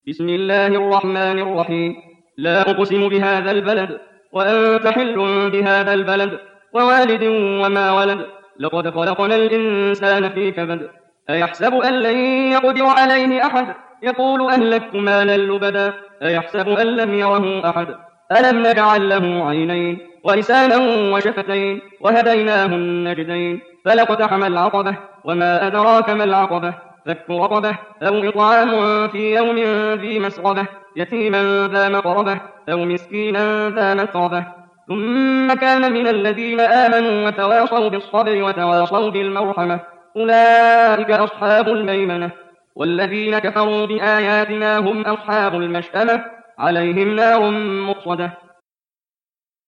بسم الله الرحمن الرحيم. لا أقسم بهذا البلد وأنت حل بهذا البلد ووالد وما ولد. لقد خلقنا الإنسان في كبد. أيحسب أن لن يقدر عليه أحد؟ يقول أهلكت مالا لبدا. أيحسب أن لم يره أحد؟ ألم نجعل له عينين ولسانا وشفتين وهديناه النجدين. فلاقتحم العقبة وما أدراك ما العقبة. فك رقبة أو إطعام في يوم ذي مسغبة يتيما ذا مقربة أو مسكينا ذا متربة ثم كان من الذين آمنوا وتواصوا بالصبر وتواصوا بالمرحمة أولئك أصحاب الميمنة. والذين كفروا بآياتنا هم أصحاب المشأمة عليهم نار مؤصدة.